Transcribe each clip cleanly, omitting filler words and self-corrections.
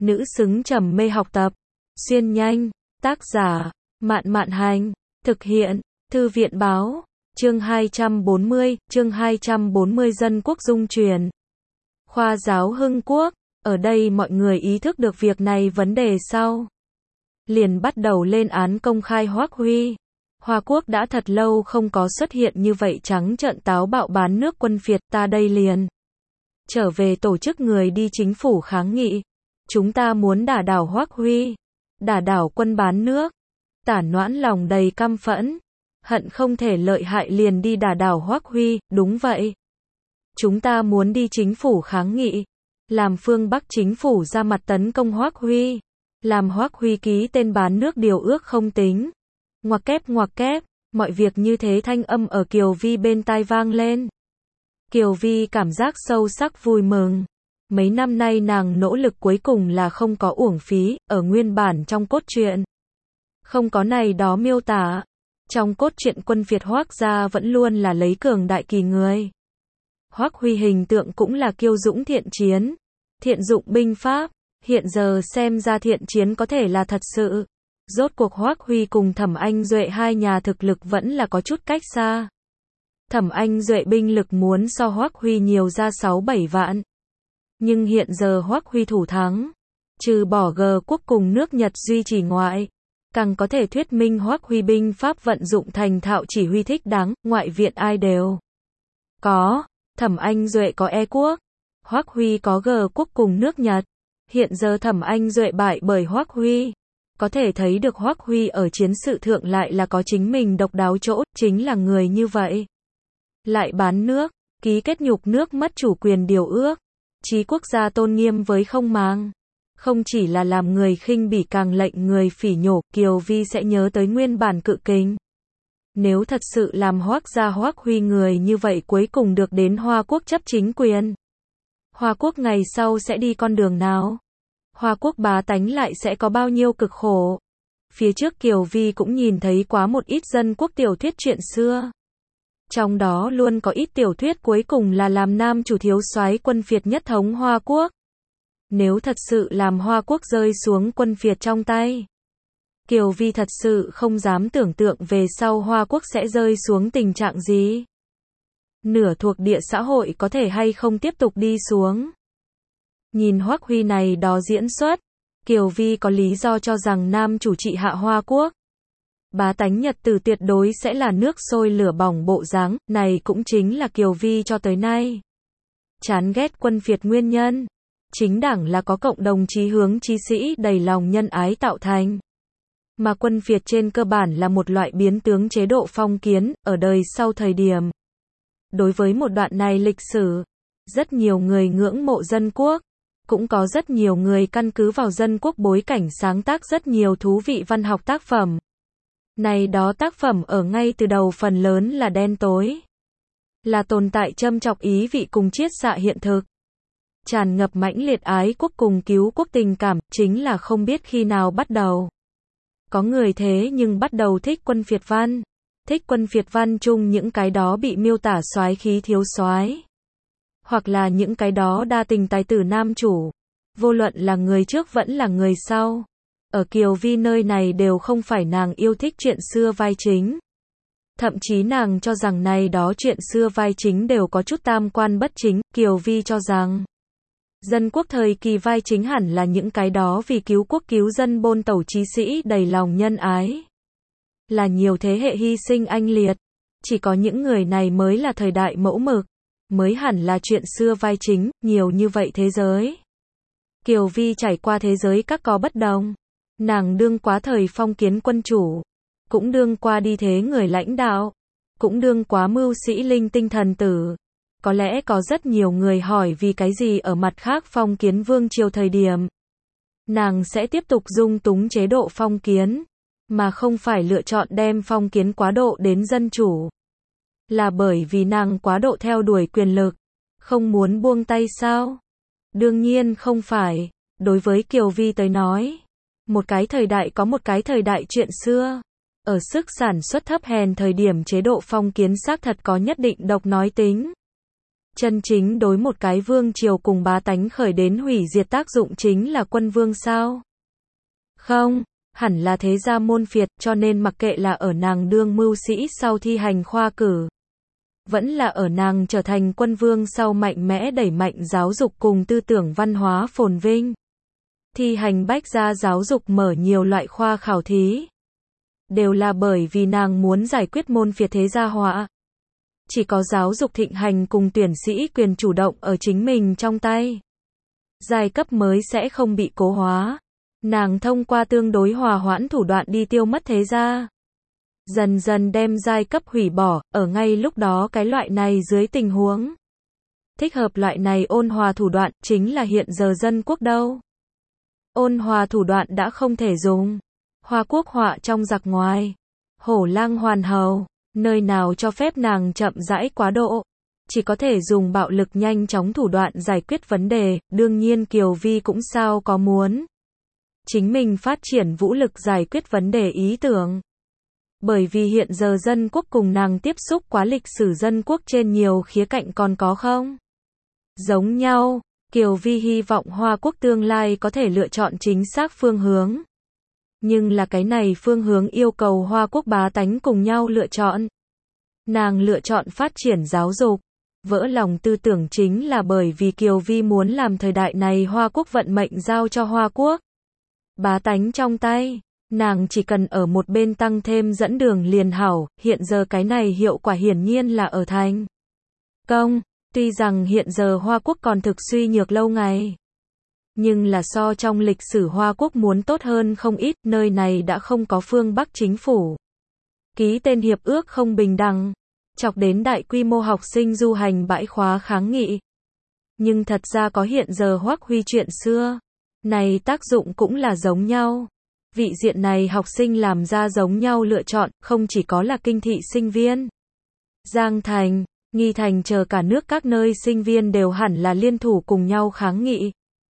nữ xứng trầm mê học tập. Xuyên nhanh, tác giả, Mạn Mạn Hành, thực hiện, Thư viện Báo, chương 240 Dân quốc dung truyền. Khoa giáo Hưng Quốc, ở đây mọi người ý thức được việc này vấn đề sau. Liền bắt đầu lên án công khai Hoắc Huy. Hoa Quốc đã thật lâu không có xuất hiện như vậy trắng trợn táo bạo bán nước quân phiệt, ta đây liền trở về tổ chức người đi chính phủ kháng nghị. Chúng ta muốn đả đảo Hoắc Huy, đả đảo quân bán nước. Tả Noãn lòng đầy căm phẫn, hận không thể lợi hại liền đi đả đảo Hoắc Huy, đúng vậy. Chúng ta muốn đi chính phủ kháng nghị, làm phương Bắc chính phủ ra mặt tấn công Hoắc Huy, làm Hoắc Huy ký tên bán nước điều ước không tính. Ngoặc kép, mọi việc như thế thanh âm ở Kiều Vi bên tai vang lên. Kiều Vi cảm giác sâu sắc vui mừng. Mấy năm nay nàng nỗ lực cuối cùng là không có uổng phí, ở nguyên bản trong cốt truyện. Không có này đó miêu tả. Trong cốt truyện quân phiệt Hoắc gia vẫn luôn là lấy cường đại kỳ người. Hoắc Huy hình tượng cũng là kiêu dũng thiện chiến, thiện dụng binh pháp, hiện giờ xem ra thiện chiến có thể là thật sự. Rốt cuộc Hoắc Huy cùng Thẩm Anh Duệ hai nhà thực lực vẫn là có chút cách xa. Thẩm Anh Duệ binh lực muốn so Hoắc Huy nhiều ra 6-7 vạn. Nhưng hiện giờ Hoắc Huy thủ thắng, trừ bỏ G quốc cùng nước Nhật duy trì ngoại, càng có thể thuyết minh Hoắc Huy binh pháp vận dụng thành thạo chỉ huy thích đáng, ngoại viện ai đều có. Thẩm Anh Duệ có E quốc, Hoắc Huy có G quốc cùng nước Nhật. Hiện giờ Thẩm Anh Duệ bại bởi Hoắc Huy, có thể thấy được Hoắc Huy ở chiến sự thượng lại là có chính mình độc đáo chỗ, chính là người như vậy. Lại bán nước, ký kết nhục nước mất chủ quyền điều ước, chí quốc gia tôn nghiêm với không màng. Không chỉ là làm người khinh bỉ càng lệnh người phỉ nhổ, Kiều Vi sẽ nhớ tới nguyên bản cự kình. Nếu thật sự làm Hoắc gia Hoắc Huy người như vậy cuối cùng được đến Hoa Quốc chấp chính quyền, Hoa Quốc ngày sau sẽ đi con đường nào? Hoa Quốc bá tánh lại sẽ có bao nhiêu cực khổ? Phía trước Kiều Vi cũng nhìn thấy quá một ít dân quốc tiểu thuyết chuyện xưa. Trong đó luôn có ít tiểu thuyết cuối cùng là làm nam chủ thiếu soái quân phiệt nhất thống Hoa Quốc. Nếu thật sự làm Hoa Quốc rơi xuống quân phiệt trong tay, Kiều Vi thật sự không dám tưởng tượng về sau Hoa Quốc sẽ rơi xuống tình trạng gì. Nửa thuộc địa xã hội có thể hay không tiếp tục đi xuống. Nhìn Hoắc Huy này đó diễn xuất, Kiều Vi có lý do cho rằng nam chủ trị hạ Hoa Quốc, bá tánh nhật tử tuyệt đối sẽ là nước sôi lửa bỏng bộ dáng, này cũng chính là Kiều Vi cho tới nay chán ghét quân phiệt nguyên nhân. Chính đảng là có cộng đồng chí hướng chí sĩ đầy lòng nhân ái tạo thành. Mà quân phiệt trên cơ bản là một loại biến tướng chế độ phong kiến, ở đời sau thời điểm. Đối với một đoạn này lịch sử, rất nhiều người ngưỡng mộ dân quốc, cũng có rất nhiều người căn cứ vào dân quốc bối cảnh sáng tác rất nhiều thú vị văn học tác phẩm. Này đó tác phẩm ở ngay từ đầu phần lớn là đen tối, là tồn tại châm chọc ý vị cùng chiết xạ hiện thực, tràn ngập mãnh liệt ái quốc cùng cứu quốc tình cảm, chính là không biết khi nào bắt đầu. Có người thế nhưng bắt đầu thích quân phiệt văn, thích quân phiệt văn chung những cái đó bị miêu tả soái khí thiếu soái, hoặc là những cái đó đa tình tài tử nam chủ, vô luận là người trước vẫn là người sau. Ở Kiều Vi nơi này đều không phải nàng yêu thích chuyện xưa vai chính. Thậm chí nàng cho rằng này đó chuyện xưa vai chính đều có chút tam quan bất chính. Kiều Vi cho rằng dân quốc thời kỳ vai chính hẳn là những cái đó vì cứu quốc cứu dân bôn tẩu chí sĩ đầy lòng nhân ái, là nhiều thế hệ hy sinh anh liệt. Chỉ có những người này mới là thời đại mẫu mực, mới hẳn là chuyện xưa vai chính. Nhiều như vậy thế giới, Kiều Vi trải qua thế giới các có bất đồng. Nàng đương quá thời phong kiến quân chủ, cũng đương qua đi thế người lãnh đạo, cũng đương quá mưu sĩ linh tinh thần tử. Có lẽ có rất nhiều người hỏi vì cái gì ở mặt khác phong kiến vương triều thời điểm, nàng sẽ tiếp tục dung túng chế độ phong kiến, mà không phải lựa chọn đem phong kiến quá độ đến dân chủ. Là bởi vì nàng quá độ theo đuổi quyền lực, không muốn buông tay sao? Đương nhiên không phải. Đối với Kiều Vi tới nói, một cái thời đại có một cái thời đại chuyện xưa. Ở sức sản xuất thấp hèn thời điểm chế độ phong kiến xác thật có nhất định độc nói tính. Chân chính đối một cái vương triều cùng bá tánh khởi đến hủy diệt tác dụng chính là quân vương sao? Không, hẳn là thế gia môn phiệt, cho nên mặc kệ là ở nàng đương mưu sĩ sau thi hành khoa cử, vẫn là ở nàng trở thành quân vương sau mạnh mẽ đẩy mạnh giáo dục cùng tư tưởng văn hóa phồn vinh. Thi hành bách gia giáo dục mở nhiều loại khoa khảo thí. Đều là bởi vì nàng muốn giải quyết môn phiệt thế gia họa. Chỉ có giáo dục thịnh hành cùng tuyển sĩ quyền chủ động ở chính mình trong tay, giai cấp mới sẽ không bị cố hóa. Nàng thông qua tương đối hòa hoãn thủ đoạn đi tiêu mất thế gia, dần dần đem giai cấp hủy bỏ, ở ngay lúc đó cái loại này dưới tình huống. Thích hợp loại này ôn hòa thủ đoạn, chính là hiện giờ dân quốc đâu. Ôn hòa thủ đoạn đã không thể dùng. Hoa quốc họa trong giặc ngoài. Hổ lang hoàn hầu, nơi nào cho phép nàng chậm rãi quá độ. Chỉ có thể dùng bạo lực nhanh chóng thủ đoạn giải quyết vấn đề, đương nhiên Kiều Vi cũng sao có muốn chính mình phát triển vũ lực giải quyết vấn đề ý tưởng. Bởi vì hiện giờ dân quốc cùng nàng tiếp xúc quá lịch sử dân quốc trên nhiều khía cạnh còn có không giống nhau, Kiều Vi hy vọng Hoa quốc tương lai có thể lựa chọn chính xác phương hướng. Nhưng là cái này phương hướng yêu cầu Hoa quốc bá tánh cùng nhau lựa chọn. Nàng lựa chọn phát triển giáo dục, vỡ lòng tư tưởng chính là bởi vì Kiều Vi muốn làm thời đại này Hoa quốc vận mệnh giao cho Hoa quốc bá tánh trong tay. Nàng chỉ cần ở một bên tăng thêm dẫn đường liền hảo, hiện giờ cái này hiệu quả hiển nhiên là ở thành công. Tuy rằng hiện giờ Hoa quốc còn thực suy nhược lâu ngày, nhưng là so trong lịch sử Hoa quốc muốn tốt hơn không ít, nơi này đã không có phương Bắc chính phủ ký tên hiệp ước không bình đẳng, chọc đến đại quy mô học sinh du hành bãi khóa kháng nghị. Nhưng thật ra có hiện giờ Hoắc Huy chuyện xưa, này tác dụng cũng là giống nhau. Vị diện này học sinh làm ra giống nhau lựa chọn, không chỉ có là kinh thị sinh viên, Giang Thành, Nghi Thành chờ cả nước các nơi sinh viên đều hẳn là liên thủ cùng nhau kháng nghị.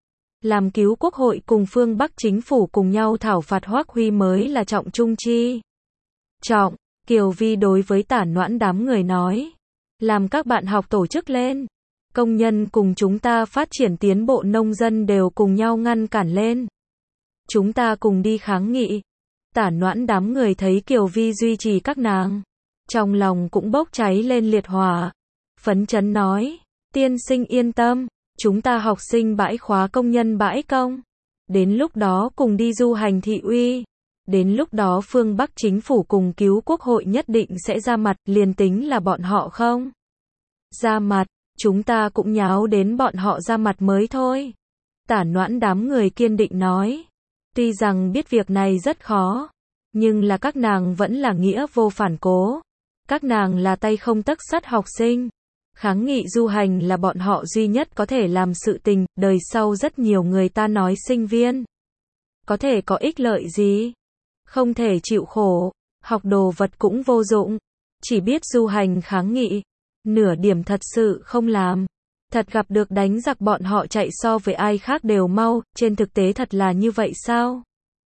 Làm cứu quốc hội cùng phương Bắc chính phủ cùng nhau thảo phạt Hoắc Huy mới là trọng trung chi trọng. Kiều Vi đối với Tả Noãn đám người nói, làm các bạn học tổ chức lên, công nhân cùng chúng ta phát triển tiến bộ nông dân đều cùng nhau ngăn cản lên. Chúng ta cùng đi kháng nghị. Tả Noãn đám người thấy Kiều Vi duy trì các nàng, trong lòng cũng bốc cháy lên liệt hỏa. Phấn chấn nói, tiên sinh yên tâm, chúng ta học sinh bãi khóa công nhân bãi công. Đến lúc đó cùng đi du hành thị uy. Đến lúc đó phương Bắc chính phủ cùng cứu quốc hội nhất định sẽ ra mặt, liền tính là bọn họ không ra mặt, chúng ta cũng nháo đến bọn họ ra mặt mới thôi. Tả Noãn đám người kiên định nói. Tuy rằng biết việc này rất khó, nhưng là các nàng vẫn là nghĩa vô phản cố. Các nàng là tay không tấc sắt học sinh. Kháng nghị du hành là bọn họ duy nhất có thể làm sự tình, đời sau rất nhiều người ta nói sinh viên có thể có ích lợi gì? Không thể chịu khổ, học đồ vật cũng vô dụng, chỉ biết du hành kháng nghị, nửa điểm thật sự không làm. Thật gặp được đánh giặc bọn họ chạy so với ai khác đều mau, trên thực tế thật là như vậy sao?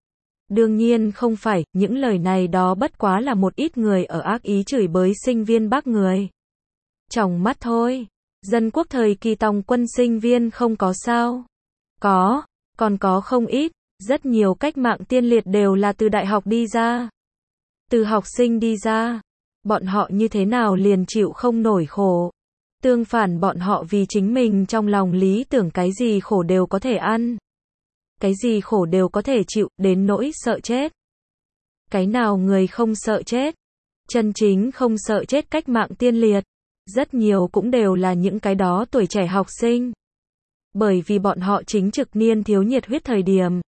Đương nhiên không phải, những lời này đó bất quá là một ít người ở ác ý chửi bới sinh viên Bắc người trong mắt thôi. Dân quốc thời kỳ tòng quân sinh viên không có sao? Có, còn có không ít. Rất nhiều cách mạng tiên liệt đều là từ đại học đi ra, từ học sinh đi ra. Bọn họ như thế nào liền chịu không nổi khổ. Tương phản bọn họ vì chính mình trong lòng lý tưởng cái gì khổ đều có thể ăn, cái gì khổ đều có thể chịu, đến nỗi sợ chết. Cái nào người không sợ chết? Chân chính không sợ chết cách mạng tiên liệt, rất nhiều cũng đều là những cái đó tuổi trẻ học sinh. Bởi vì bọn họ chính trực niên thiếu nhiệt huyết thời điểm.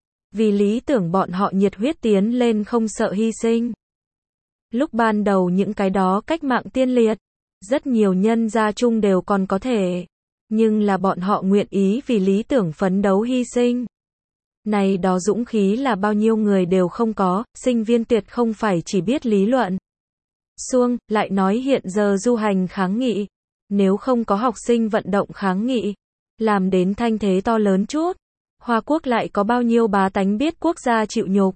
Vì lý tưởng bọn họ nhiệt huyết tiến lên không sợ hy sinh. Lúc ban đầu những cái đó cách mạng tiên liệt, rất nhiều nhân gia chung đều còn có thể. Nhưng là bọn họ nguyện ý vì lý tưởng phấn đấu hy sinh. Này đó dũng khí là bao nhiêu người đều không có, sinh viên tuyệt không phải chỉ biết lý luận. Xuông, lại nói hiện giờ du hành kháng nghị. Nếu không có học sinh vận động kháng nghị, làm đến thanh thế to lớn chút. Hoa quốc lại có bao nhiêu bá tánh biết quốc gia chịu nhục.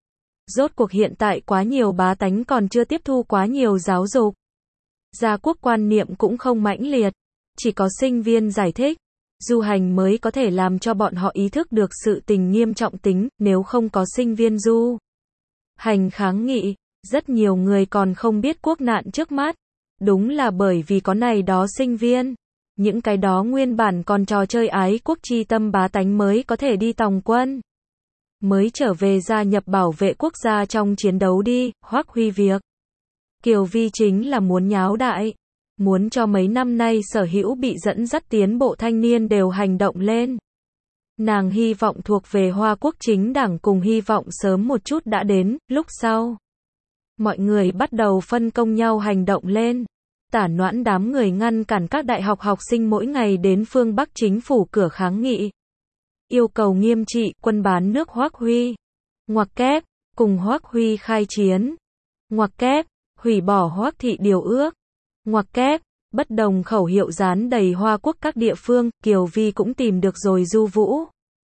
Rốt cuộc hiện tại quá nhiều bá tánh còn chưa tiếp thu quá nhiều giáo dục. Gia quốc quan niệm cũng không mãnh liệt. Chỉ có sinh viên giải thích, du hành mới có thể làm cho bọn họ ý thức được sự tình nghiêm trọng tính, nếu không có sinh viên du hành kháng nghị, rất nhiều người còn không biết quốc nạn trước mắt. Đúng là bởi vì có này đó sinh viên, những cái đó nguyên bản còn trò chơi ái quốc chi tâm bá tánh mới có thể đi tòng quân, mới trở về gia nhập bảo vệ quốc gia trong chiến đấu đi. Hoắc Huy việc Kiều Vi chính là muốn nháo đại, muốn cho mấy năm nay sở hữu bị dẫn dắt tiến bộ thanh niên đều hành động lên. Nàng hy vọng thuộc về Hoa Quốc chính đảng cùng hy vọng sớm một chút đã đến, lúc sau mọi người bắt đầu phân công nhau hành động lên. Tả Noãn đám người ngăn cản các đại học học sinh mỗi ngày đến phương Bắc chính phủ cửa kháng nghị, yêu cầu nghiêm trị quân bán nước Hoắc Huy, ngoặc kép, cùng Hoắc Huy khai chiến, ngoặc kép, hủy bỏ Hoắc thị điều ước, ngoặc kép, bất đồng khẩu hiệu dán đầy Hoa Quốc các địa phương. Kiều Vi cũng tìm được rồi Du Vũ.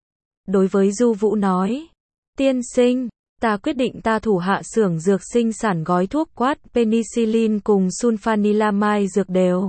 Đối với Du Vũ nói, tiên sinh, ta quyết định ta thủ hạ xưởng dược sinh sản gói thuốc quát penicillin cùng sulfanilamide dược đều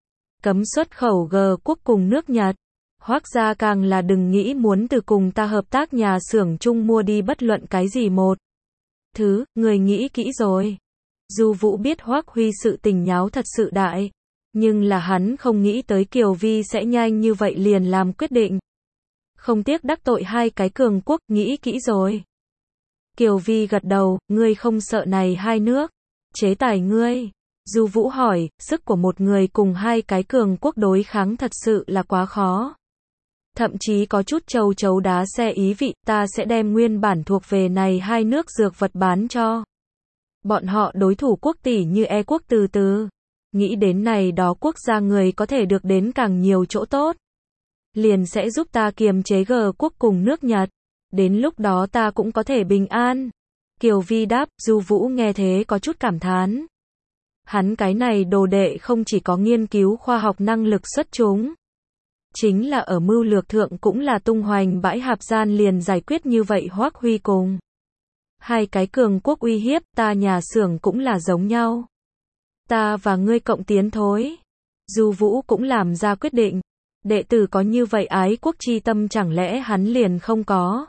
cấm xuất khẩu G quốc cùng nước Nhật. Hoắc gia càng là đừng nghĩ muốn từ cùng ta hợp tác nhà xưởng chung mua đi bất luận cái gì một thứ, người nghĩ kỹ rồi. Du Vũ biết Hoắc Huy sự tình nháo thật sự đại, nhưng là hắn không nghĩ tới Kiều Vi sẽ nhanh như vậy liền làm quyết định. Không tiếc đắc tội hai cái cường quốc, nghĩ kỹ rồi. Kiều Vi gật đầu, ngươi không sợ này hai nước chế tài ngươi? Du Vũ hỏi, sức của một người cùng hai cái cường quốc đối kháng thật sự là quá khó. Thậm chí có chút châu chấu đá xe ý vị, ta sẽ đem nguyên bản thuộc về này hai nước dược vật bán cho bọn họ đối thủ quốc tỷ như E quốc. Từ từ, nghĩ đến này đó quốc gia người có thể được đến càng nhiều chỗ tốt, liền sẽ giúp ta kiềm chế G quốc cùng nước Nhật. Đến lúc đó ta cũng có thể bình an. Kiều Vi đáp. Du Vũ nghe thế có chút cảm thán. Hắn cái này đồ đệ không chỉ có nghiên cứu khoa học năng lực xuất chúng, chính là ở mưu lược thượng cũng là tung hoành bãi hạp gian liền giải quyết như vậy Hoắc Huy cùng hai cái cường quốc uy hiếp. Ta nhà xưởng cũng là giống nhau, ta và ngươi cộng tiến thối. Du Vũ cũng làm ra quyết định, đệ tử có như vậy ái quốc chi tâm chẳng lẽ hắn liền không có.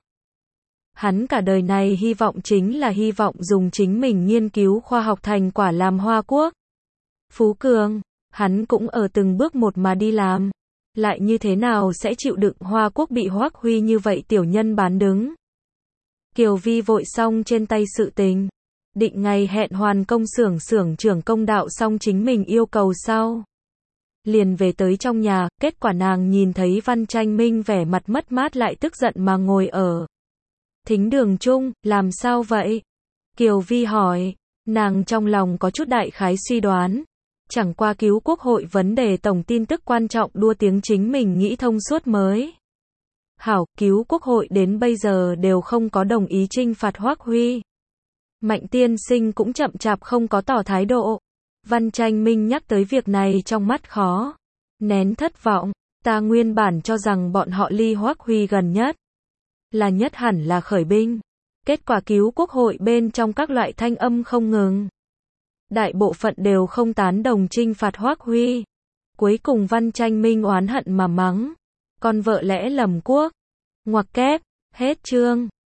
Hắn cả đời này hy vọng chính là hy vọng dùng chính mình nghiên cứu khoa học thành quả làm Hoa Quốc phú cường. Hắn cũng ở từng bước một mà đi làm, lại như thế nào sẽ chịu đựng Hoa Quốc bị Hoắc Huy như vậy tiểu nhân bán đứng. Kiều Vi vội xong trên tay sự tình, định ngày hẹn hoàn công xưởng trưởng công đạo xong chính mình yêu cầu sau, liền về tới trong nhà. Kết quả nàng nhìn thấy Văn Tranh Minh vẻ mặt mất mát lại tức giận mà ngồi ở thính đường chung. Làm sao vậy? Kiều Vi hỏi. Nàng trong lòng có chút đại khái suy đoán, chẳng qua cứu quốc hội vấn đề tổng tin tức quan trọng đua tiếng chính mình nghĩ thông suốt mới hảo. Cứu quốc hội đến bây giờ đều không có đồng ý trinh phạt Hoắc Huy, Mạnh tiên sinh cũng chậm chạp không có tỏ thái độ. Văn Tranh Minh nhắc tới việc này trong mắt khó nén thất vọng. Ta nguyên bản cho rằng bọn họ ly Hoắc Huy gần nhất là nhất hẳn là khởi binh. Kết quả cứu quốc hội bên trong các loại thanh âm không ngừng, đại bộ phận đều không tán đồng trinh phạt Hoắc Huy. Cuối cùng Văn Tranh Minh oán hận mà mắng, con vợ lẽ lầm quốc. Ngoặc kép, hết chương.